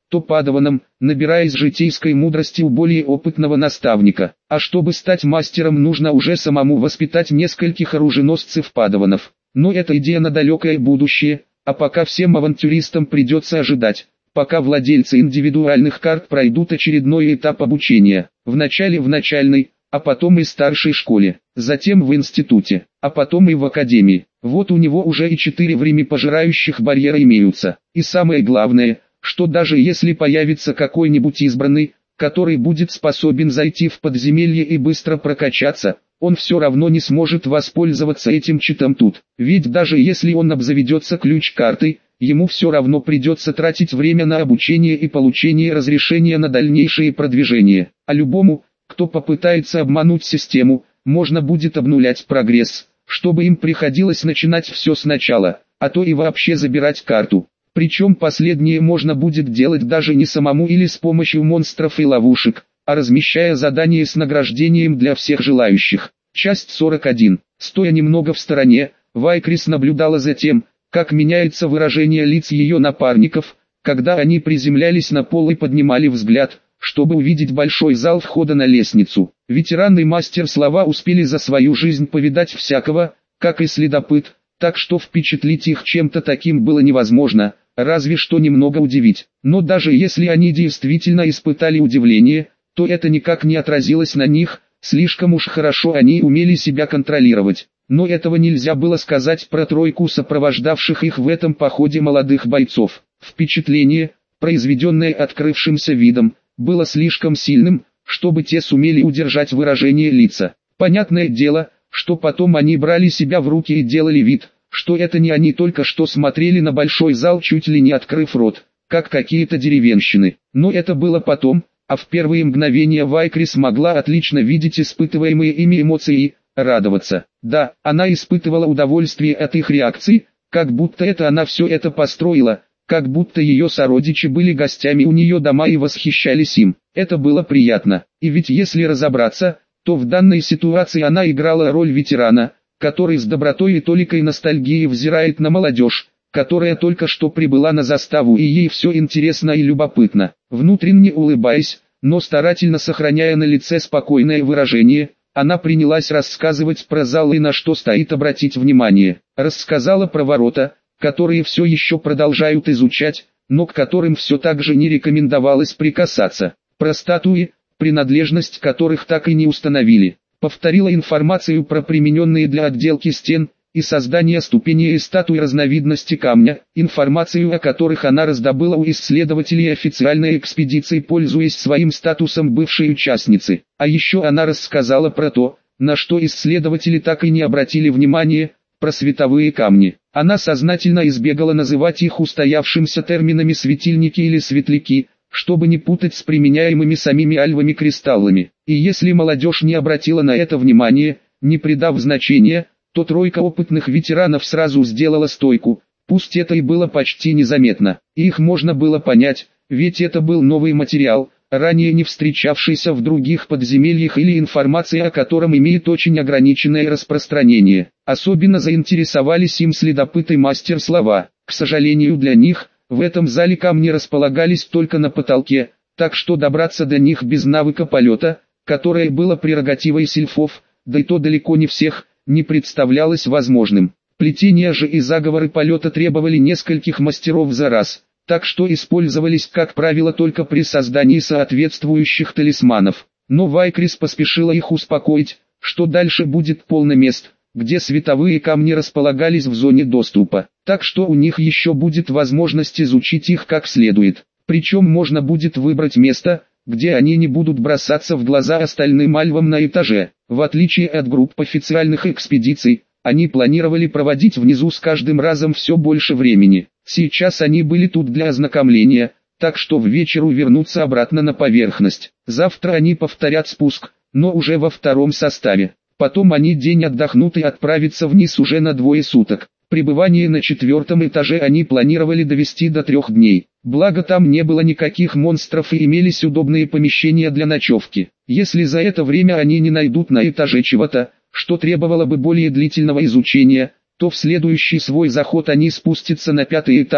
то падаваном, набираясь житейской мудрости у более опытного наставника. А чтобы стать мастером, нужно уже самому воспитать нескольких оруженосцев-падаванов. Но это идея на далекое будущее, а пока всем авантюристам придется ожидать, пока владельцы индивидуальных карт пройдут очередной этап обучения. Вначале в начальной, а потом и старшей школе, затем в институте, а потом и в академии. Вот у него уже и четыре времяпожирающих барьера имеются. И самое главное, что даже если появится какой-нибудь избранный, который будет способен зайти в подземелье и быстро прокачаться, он все равно не сможет воспользоваться этим читом тут. Ведь даже если он обзаведется ключ-картой, ему все равно придется тратить время на обучение и получение разрешения на дальнейшее продвижение. А любому, кто попытается обмануть систему, можно будет обнулять прогресс, чтобы им приходилось начинать все сначала, а то и вообще забирать карту. Причем последнее можно будет делать даже не самому или с помощью монстров и ловушек, а размещая задания с награждением для всех желающих. Часть сорок один. Стоя немного в стороне, Вайкрис наблюдала за тем, как меняется выражение лиц ее напарников, когда они приземлялись на пол и поднимали взгляд, чтобы увидеть большой зал входа на лестницу. Ветеран и мастер слова успели за свою жизнь повидать всякого, как и следопыт, так что впечатлить их чем-то таким было невозможно, разве что немного удивить. Но даже если они действительно испытали удивление, то это никак не отразилось на них, слишком уж хорошо они умели себя контролировать. Но этого нельзя было сказать про тройку сопровождавших их в этом походе молодых бойцов. Впечатление, произведенное открывшимся видом, было слишком сильным, чтобы те сумели удержать выражение лица. Понятное дело, что потом они брали себя в руки и делали вид, что это не они только что смотрели на большой зал, чуть ли не открыв рот, как какие-то деревенщины. Но это было потом, а в первые мгновения Вайкрис могла отлично видеть испытываемые ими эмоции и радоваться. Да, она испытывала удовольствие от их реакций, как будто это она все это построила, как будто ее сородичи были гостями у нее дома и восхищались им. Это было приятно. И ведь если разобраться, то в данной ситуации она играла роль ветерана, который с добротой и толикой ностальгии взирает на молодежь, которая только что прибыла на заставу и ей все интересно и любопытно. Внутренне улыбаясь, но старательно сохраняя на лице спокойное выражение, она принялась рассказывать про зал и на что стоит обратить внимание. Рассказала про ворота, которые все еще продолжают изучать, но к которым все так же не рекомендовалось прикасаться. Про статуи, принадлежность которых так и не установили. Повторила информацию про примененные для отделки стен и создания ступеней и статуй разновидности камня, информацию о которых она раздобыла у исследователей официальной экспедиции, пользуясь своим статусом бывшей участницы. А еще она рассказала про то, на что исследователи так и не обратили внимания, про световые камни. Она сознательно избегала называть их устоявшимся терминами светильники или светляки, чтобы не путать с применяемыми самими альвами кристаллами. И если молодежь не обратила на это внимания, не придав значения, то тройка опытных ветеранов сразу сделала стойку, пусть это и было почти незаметно. И их можно было понять, ведь это был новый материал, ранее не встречавшийся в других подземельях или информация о котором имеет очень ограниченное распространение. Особенно заинтересовались им следопыт и мастер слова. К сожалению для них, в этом зале камни располагались только на потолке, так что добраться до них без навыка полета, которое было прерогативой сильфов, да и то далеко не всех, не представлялось возможным. Плетения же и заговоры полета требовали нескольких мастеров за раз, так что использовались, как правило, только при создании соответствующих талисманов. Но Вайкрис поспешила их успокоить, что дальше будет полно мест, где световые камни располагались в зоне доступа, так что у них еще будет возможность изучить их как следует. Причем можно будет выбрать место, где они не будут бросаться в глаза остальным альвам на этаже. В отличие от групп официальных экспедиций, они планировали проводить внизу с каждым разом все больше времени. Сейчас они были тут для ознакомления, так что в вечеру вернутся обратно на поверхность. Завтра они повторят спуск, но уже во втором составе. Потом они день отдохнут и отправятся вниз уже на двое суток. Пребывание на четвертом этаже они планировали довести до трех дней. Благо там не было никаких монстров и имелись удобные помещения для ночевки. Если за это время они не найдут на этаже чего-то, что требовало бы более длительного изучения, то в следующий свой заход они спустятся на пятый этаж,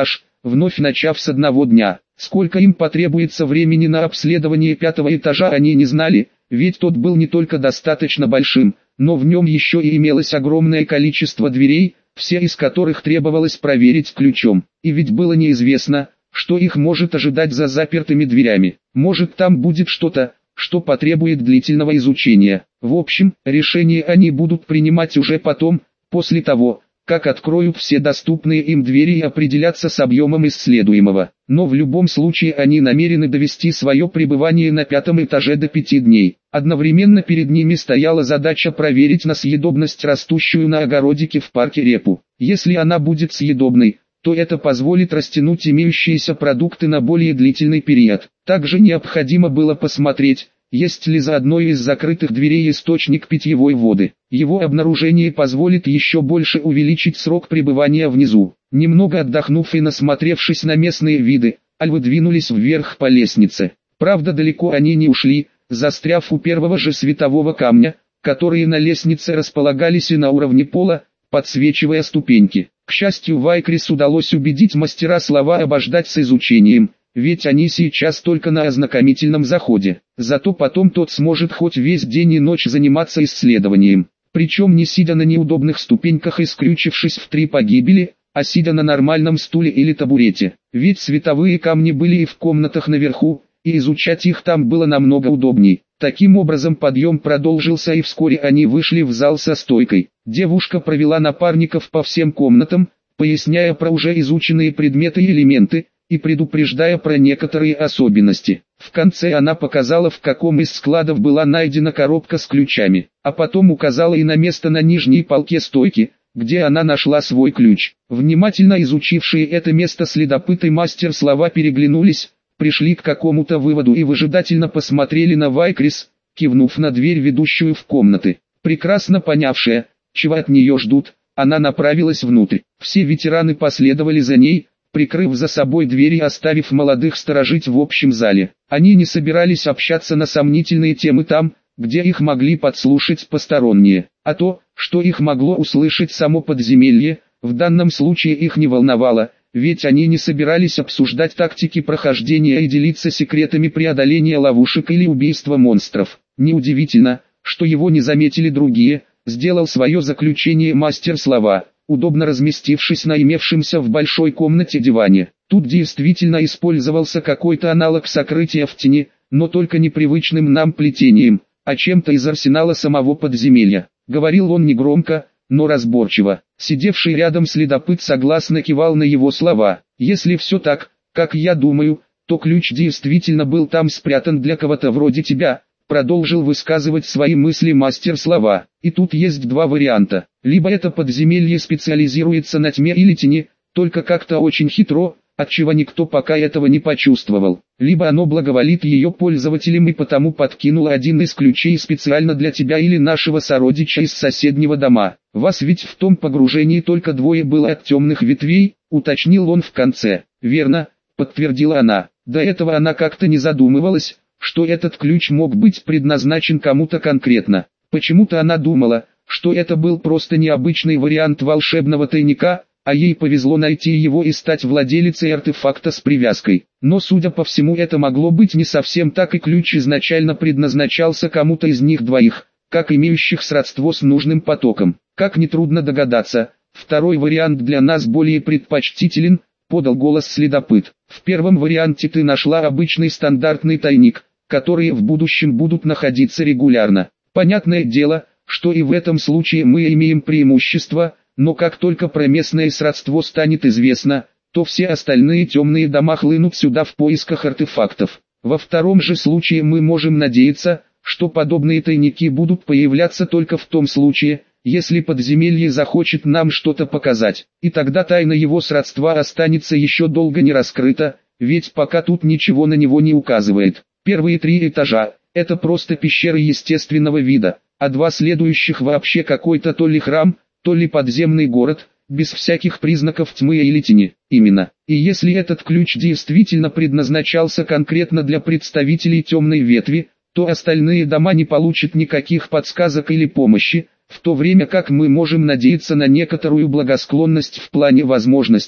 вновь начав с одного дня. Сколько им потребуется времени на обследование пятого этажа они не знали, ведь тот был не только достаточно большим, но в нем еще и имелось огромное количество дверей, все из которых требовалось проверить ключом. И ведь было неизвестно, что их может ожидать за запертыми дверями. Может, там будет что-то, что потребует длительного изучения. В общем, решение они будут принимать уже потом, после того, как откроют все доступные им двери и определятся с объемом исследуемого. Но в любом случае они намерены довести свое пребывание на пятом этаже до пяти дней. Одновременно перед ними стояла задача проверить на съедобность растущую на огородике в парке репу. Если она будет съедобной, то это позволит растянуть имеющиеся продукты на более длительный период. Также необходимо было посмотреть, есть ли за одной из закрытых дверей источник питьевой воды. Его обнаружение позволит еще больше увеличить срок пребывания внизу. Немного отдохнув и насмотревшись на местные виды, альвы двинулись вверх по лестнице. Правда, далеко они не ушли, застряв у первого же светового камня, которые на лестнице располагались и на уровне пола, подсвечивая ступеньки. К счастью, Вайкрис удалось убедить мастера слова обождать с изучением, ведь они сейчас только на ознакомительном заходе. Зато потом тот сможет хоть весь день и ночь заниматься исследованием. Причем не сидя на неудобных ступеньках и скрючившись в три погибели, а сидя на нормальном стуле или табурете. Ведь световые камни были и в комнатах наверху, и изучать их там было намного удобней. Таким образом подъем продолжился, и вскоре они вышли в зал со стойкой. Девушка провела напарников по всем комнатам, поясняя про уже изученные предметы и элементы, и предупреждая про некоторые особенности. В конце она показала, в каком из складов была найдена коробка с ключами, а потом указала и на место на нижней полке стойки, где она нашла свой ключ. Внимательно изучившие это место следопыт и мастер слова переглянулись, пришли к какому-то выводу и выжидательно посмотрели на Вайкрис, кивнув на дверь, ведущую в комнаты. Прекрасно понявшая, чего от нее ждут, она направилась внутрь. Все ветераны последовали за ней, прикрыв за собой дверь и оставив молодых сторожить в общем зале. Они не собирались общаться на сомнительные темы там, где их могли подслушать посторонние, а то, что их могло услышать само подземелье, в данном случае их не волновало, ведь они не собирались обсуждать тактики прохождения и делиться секретами преодоления ловушек или убийства монстров. Неудивительно, что его не заметили другие, сделал свое заключение мастер слова, удобно разместившись на имевшемся в большой комнате диване. Тут действительно использовался какой-то аналог сокрытия в тени, но только непривычным нам плетением, а чем-то из арсенала самого подземелья. Говорил он негромко, но разборчиво. Сидевший рядом следопыт согласно кивал на его слова. Если все так, как я думаю, то ключ действительно был там спрятан для кого-то вроде тебя, продолжил высказывать свои мысли мастер слова. И тут есть два варианта. Либо это подземелье специализируется на тьме или тени, только как-то очень хитро, отчего никто пока этого не почувствовал. Либо оно благоволит ее пользователям и потому подкинуло один из ключей специально для тебя или нашего сородича из соседнего дома. Вас ведь в том погружении только двое было от темных ветвей, уточнил он в конце. Верно, подтвердила она. До этого она как-то не задумывалась, что этот ключ мог быть предназначен кому-то конкретно. Почему-то она думала, что это был просто необычный вариант волшебного тайника, а ей повезло найти его и стать владелицей артефакта с привязкой. Но судя по всему, это могло быть не совсем так, и ключ изначально предназначался кому-то из них двоих, как имеющих сродство с нужным потоком. Как нетрудно догадаться, второй вариант для нас более предпочтителен, подал голос следопыт. В первом варианте ты нашла обычный стандартный тайник, которые в будущем будут находиться регулярно. Понятное дело, что и в этом случае мы имеем преимущество, но как только про местное сродство станет известно, то все остальные темные дома хлынут сюда в поисках артефактов. Во втором же случае мы можем надеяться, что подобные тайники будут появляться только в том случае, если подземелье захочет нам что-то показать, и тогда тайна его сродства останется еще долго не раскрыта, ведь пока тут ничего на него не указывает. Первые три этажа – это просто пещеры естественного вида, а два следующих вообще какой-то то ли храм, то ли подземный город, без всяких признаков тьмы или тени. Именно. И если этот ключ действительно предназначался конкретно для представителей темной ветви, то остальные дома не получат никаких подсказок или помощи, в то время как мы можем надеяться на некоторую благосклонность в плане возможностей,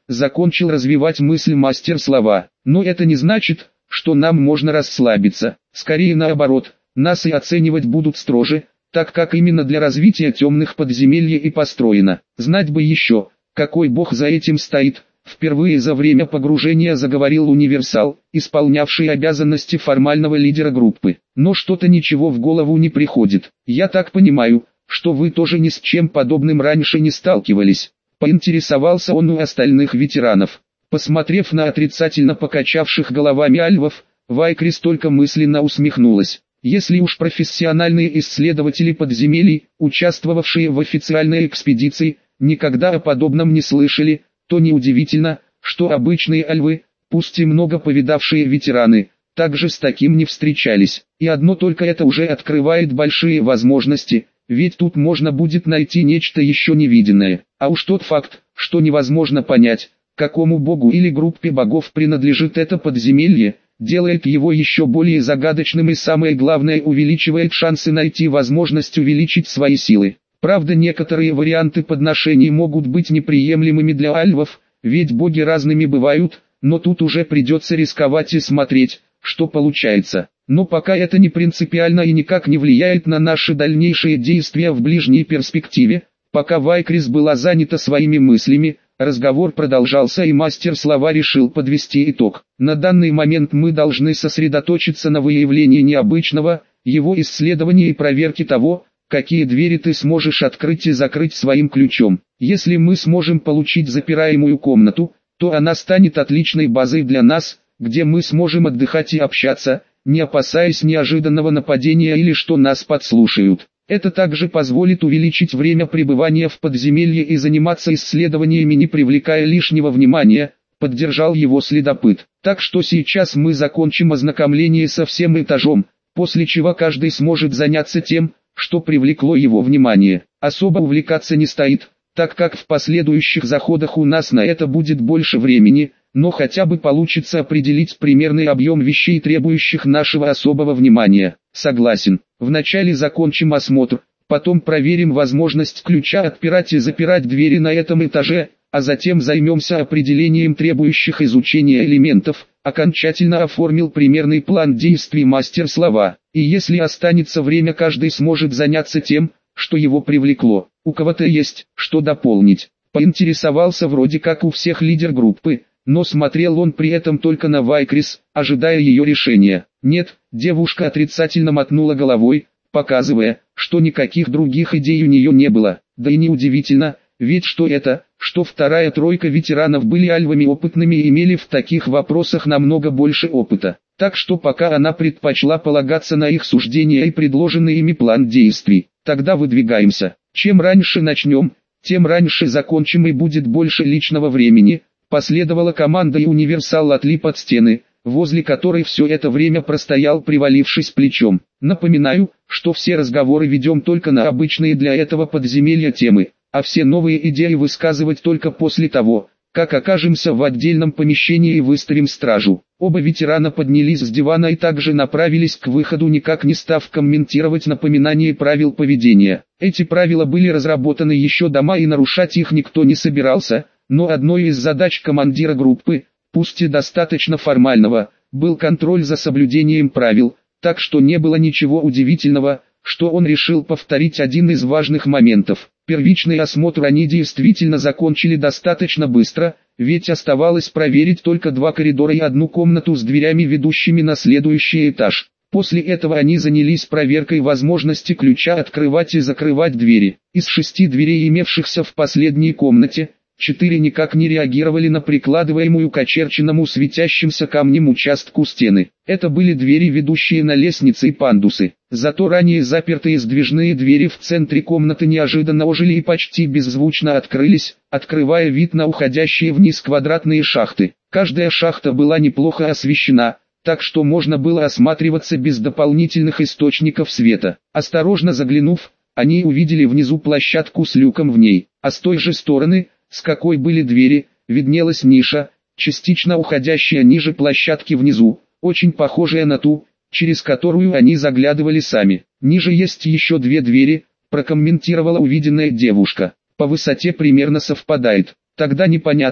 закончил развивать мысль мастер слова. Но это не значит, что нам можно расслабиться. Скорее наоборот, нас и оценивать будут строже, так как именно для развития темных подземелья и построено. Знать бы еще, какой бог за этим стоит. Впервые за время погружения заговорил универсал, исполнявший обязанности формального лидера группы. Но что-то ничего в голову не приходит. Я так понимаю, что вы тоже ни с чем подобным раньше не сталкивались. Поинтересовался он у остальных ветеранов. Посмотрев на отрицательно покачавших головами альвов, Вайкрис только мысленно усмехнулась. Если уж профессиональные исследователи подземелий, участвовавшие в официальной экспедиции, никогда о подобном не слышали, то неудивительно, что обычные альвы, пусть и много повидавшие ветераны, также с таким не встречались. И одно только это уже открывает большие возможности, ведь тут можно будет найти нечто еще невиденное. А уж тот факт, что невозможно понять, какому богу или группе богов принадлежит это подземелье, делает его еще более загадочным и самое главное увеличивает шансы найти возможность увеличить свои силы. Правда, некоторые варианты подношений могут быть неприемлемыми для альвов, ведь боги разными бывают, но тут уже придется рисковать и смотреть, что получается. Но пока это не принципиально и никак не влияет на наши дальнейшие действия в ближней перспективе, пока Вайкрис была занята своими мыслями, разговор продолжался и мастер слова решил подвести итог. На данный момент мы должны сосредоточиться на выявлении необычного, его исследовании и проверке того, какие двери ты сможешь открыть и закрыть своим ключом. Если мы сможем получить запираемую комнату, то она станет отличной базой для нас, где мы сможем отдыхать и общаться, не опасаясь неожиданного нападения или что нас подслушают. Это также позволит увеличить время пребывания в подземелье и заниматься исследованиями, не привлекая лишнего внимания, поддержал его следопыт. Так что сейчас мы закончим ознакомление со всем этажом, после чего каждый сможет заняться тем, что привлекло его внимание. Особо увлекаться не стоит, так как в последующих заходах у нас на это будет больше времени, но хотя бы получится определить примерный объем вещей, требующих нашего особого внимания. Согласен. Вначале закончим осмотр, потом проверим возможность ключа отпирать и запирать двери на этом этаже, а затем займемся определением требующих изучения элементов. Окончательно оформил примерный план действий мастер слова, и если останется время, каждый сможет заняться тем, что его привлекло. У кого-то есть, что дополнить. Поинтересовался вроде как у всех лидер группы, но смотрел он при этом только на Вайкрис, ожидая ее решения. Нет, девушка отрицательно мотнула головой, показывая, что никаких других идей у нее не было. Да и неудивительно, ведь что это, что вторая тройка ветеранов были альвами опытными и имели в таких вопросах намного больше опыта. Так что пока она предпочла полагаться на их суждения и предложенный ими план действий. Тогда выдвигаемся. Чем раньше начнем, тем раньше закончим и будет больше личного времени. Последовала команда, и универсал отлип от стены, возле которой все это время простоял, привалившись плечом. Напоминаю, что все разговоры ведем только на обычные для этого подземелья темы, а все новые идеи высказывать только после того, как окажемся в отдельном помещении и выставим стражу. Оба ветерана поднялись с дивана и также направились к выходу, никак не став комментировать напоминание правил поведения. Эти правила были разработаны еще дома и нарушать их никто не собирался, но одной из задач командира группы, пусть и достаточно формального, был контроль за соблюдением правил, так что не было ничего удивительного, что он решил повторить один из важных моментов. Первичный осмотр они действительно закончили достаточно быстро, ведь оставалось проверить только два коридора и одну комнату с дверями, ведущими на следующий этаж. После этого они занялись проверкой возможности ключа открывать и закрывать двери. Из шести дверей, имевшихся в последней комнате, четыре никак не реагировали на прикладываемую к очерченному светящимся камнем участку стены. Это были двери, ведущие на лестницы и пандусы. Зато ранее запертые сдвижные двери в центре комнаты неожиданно ожили и почти беззвучно открылись, открывая вид на уходящие вниз квадратные шахты. Каждая шахта была неплохо освещена, так что можно было осматриваться без дополнительных источников света. Осторожно заглянув, они увидели внизу площадку с люком в ней, а с той же стороны, с какой были двери, виднелась ниша, частично уходящая ниже площадки внизу, очень похожая на ту, через которую они заглядывали сами. Ниже есть еще две двери, прокомментировала увиденная девушка. По высоте примерно совпадает. Тогда непонятно,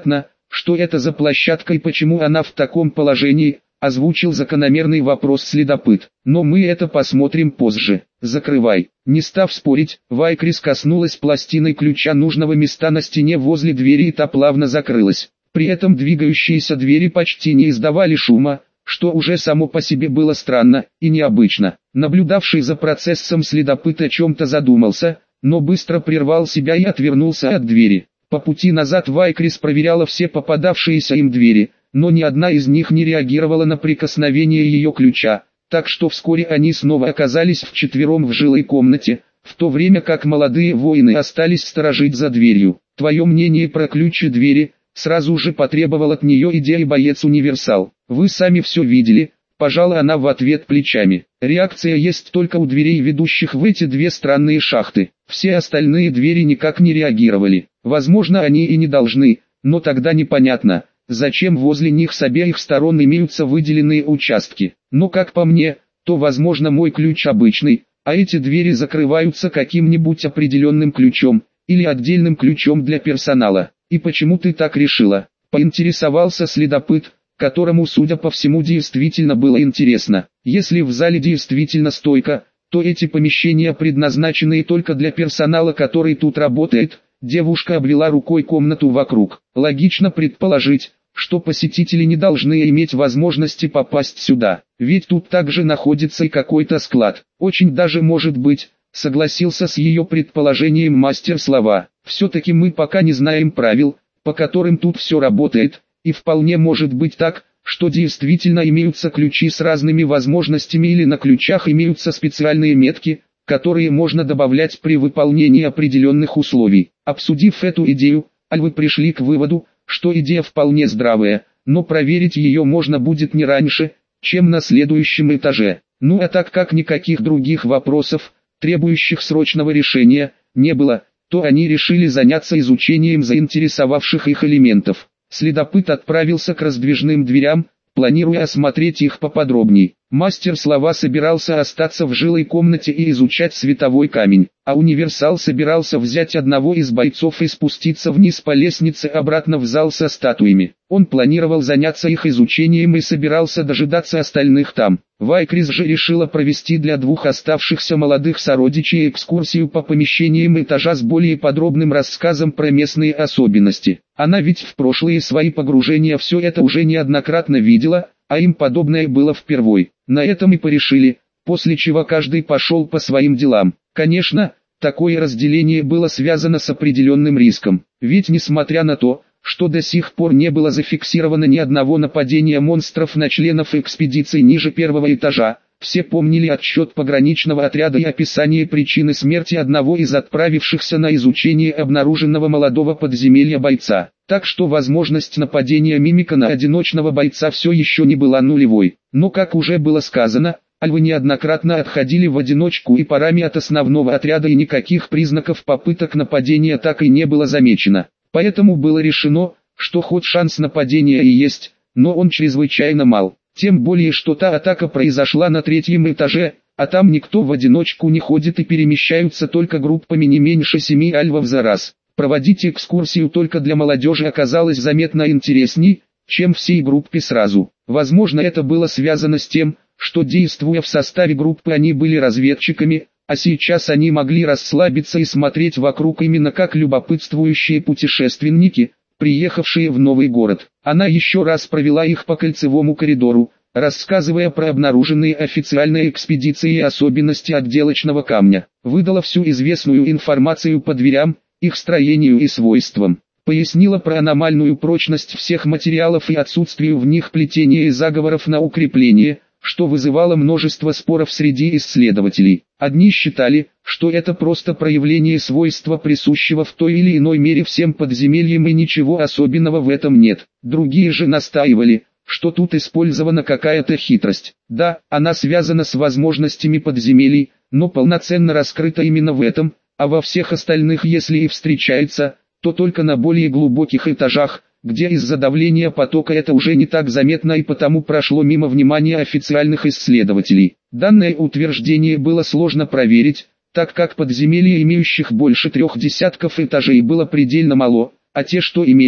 что это за площадка и почему она в таком положении, озвучил закономерный вопрос следопыт. Но мы это посмотрим позже. Закрывай. Не став спорить, Вайкрис коснулась пластиной ключа нужного места на стене возле двери и та плавно закрылась. При этом двигающиеся двери почти не издавали шума, что уже само по себе было странно и необычно. Наблюдавший за процессом следопыт о чем-то задумался, но быстро прервал себя и отвернулся от двери. По пути назад Вайкрис проверяла все попадавшиеся им двери, но ни одна из них не реагировала на прикосновение ее ключа, так что вскоре они снова оказались вчетвером в жилой комнате, в то время как молодые воины остались сторожить за дверью. «Твое мнение про ключи двери?» — сразу же потребовал от нее идея боец-универсал. «Вы сами все видели», — пожала она в ответ плечами. «Реакция есть только у дверей, ведущих в эти две странные шахты. Все остальные двери никак не реагировали. Возможно, они и не должны, но тогда непонятно, зачем возле них с обеих сторон имеются выделенные участки. Но как по мне, то возможно мой ключ обычный, а эти двери закрываются каким-нибудь определенным ключом, или отдельным ключом для персонала. И почему ты так решила?» — поинтересовался следопыт, которому, судя по всему, действительно было интересно. «Если в зале действительно стойка, то эти помещения предназначены только для персонала, который тут работает». Девушка обвела рукой комнату вокруг. «Логично предположить, что посетители не должны иметь возможности попасть сюда, ведь тут также находится и какой-то склад. Очень даже может быть», — согласился с ее предположением мастер слова. «Все-таки мы пока не знаем правил, по которым тут все работает, и вполне может быть так, что действительно имеются ключи с разными возможностями или на ключах имеются специальные метки, которые можно добавлять при выполнении определенных условий». Обсудив эту идею, альвы пришли к выводу, что идея вполне здравая, но проверить ее можно будет не раньше, чем на следующем этаже. Ну а так как никаких других вопросов, требующих срочного решения, не было, то они решили заняться изучением заинтересовавших их элементов. Следопыт отправился к раздвижным дверям, планируя осмотреть их поподробней. Мастер слова собирался остаться в жилой комнате и изучать световой камень, а универсал собирался взять одного из бойцов и спуститься вниз по лестнице обратно в зал со статуями. Он планировал заняться их изучением и собирался дожидаться остальных там. Вайкрис же решила провести для двух оставшихся молодых сородичей экскурсию по помещениям этажа с более подробным рассказом про местные особенности. Она ведь в прошлые свои погружения все это уже неоднократно видела, а им подобное было впервой. На этом и порешили, после чего каждый пошел по своим делам. Конечно, такое разделение было связано с определенным риском, ведь несмотря на то, что до сих пор не было зафиксировано ни одного нападения монстров на членов экспедиции ниже первого этажа, все помнили отчет пограничного отряда и описание причины смерти одного из отправившихся на изучение обнаруженного молодого подземелья бойца. Так что возможность нападения мимика на одиночного бойца все еще не была нулевой. Но как уже было сказано, альвы неоднократно отходили в одиночку и парами от основного отряда, и никаких признаков попыток нападения так и не было замечено. Поэтому было решено, что хоть шанс нападения и есть, но он чрезвычайно мал. Тем более, что та атака произошла на третьем этаже, а там никто в одиночку не ходит и перемещаются только группами не меньше семи альвов за раз. Проводить экскурсию только для молодежи оказалось заметно интересней, чем всей группе сразу. Возможно, это было связано с тем, что, действуя в составе группы, они были разведчиками, а сейчас они могли расслабиться и смотреть вокруг именно как любопытствующие путешественники, приехавшие в новый город. Она еще раз провела их по кольцевому коридору, рассказывая про обнаруженные официальной экспедицией особенности отделочного камня. Выдала всю известную информацию по дверям, их строению и свойствам. Пояснила про аномальную прочность всех материалов и отсутствие в них плетения и заговоров на укрепление, что вызывало множество споров среди исследователей. Одни считали, что это просто проявление свойства, присущего в той или иной мере всем подземельям, и ничего особенного в этом нет. Другие же настаивали, что тут использована какая-то хитрость. Да, она связана с возможностями подземелий, но полноценно раскрыта именно в этом, а во всех остальных, если и встречается, то только на более глубоких этажах, где из-за давления потока это уже не так заметно и потому прошло мимо внимания официальных исследователей. Данное утверждение было сложно проверить, так как подземелья, имеющих больше трех десятков этажей, было предельно мало, а те, что имелись,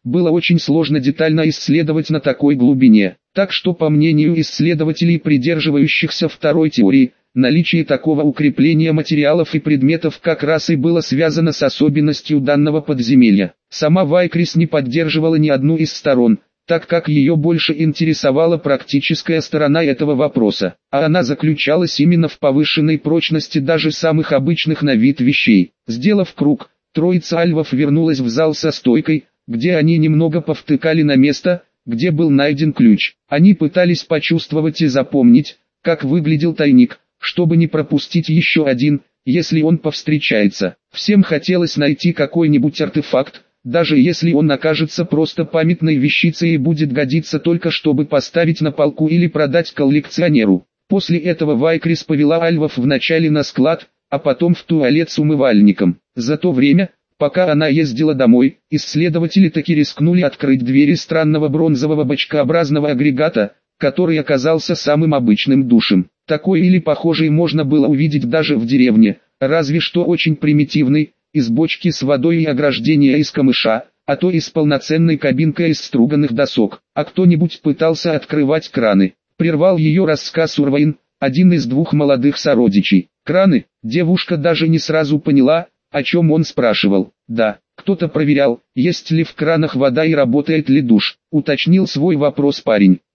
было очень сложно детально исследовать на такой глубине. Так что, по мнению исследователей, придерживающихся второй теории, наличие такого укрепления материалов и предметов как раз и было связано с особенностью данного подземелья. Сама Вайкрис не поддерживала ни одну из сторон, так как ее больше интересовала практическая сторона этого вопроса, а она заключалась именно в повышенной прочности даже самых обычных на вид вещей. Сделав круг, троица альвов вернулась в зал со стойкой, где они немного повтыкали на место, где был найден ключ. Они пытались почувствовать и запомнить, как выглядел тайник, чтобы не пропустить еще один, если он повстречается. Всем хотелось найти какой-нибудь артефакт, даже если он окажется просто памятной вещицей и будет годиться только чтобы поставить на полку или продать коллекционеру. После этого Вайкрис повела альвов вначале на склад, а потом в туалет с умывальником. За то время, пока она ездила домой, исследователи таки рискнули открыть двери странного бронзового бочкообразного агрегата, который оказался самым обычным душем. Такой или похожий можно было увидеть даже в деревне, разве что очень примитивный, из бочки с водой и ограждения из камыша, а то и с полноценной кабинкой из струганных досок. А кто-нибудь пытался открывать краны? Прервал ее рассказ Урвайн, один из двух молодых сородичей. Краны? Девушка даже не сразу поняла, о чем он спрашивал. Да, кто-то проверял, есть ли в кранах вода и работает ли душ, уточнил свой вопрос парень.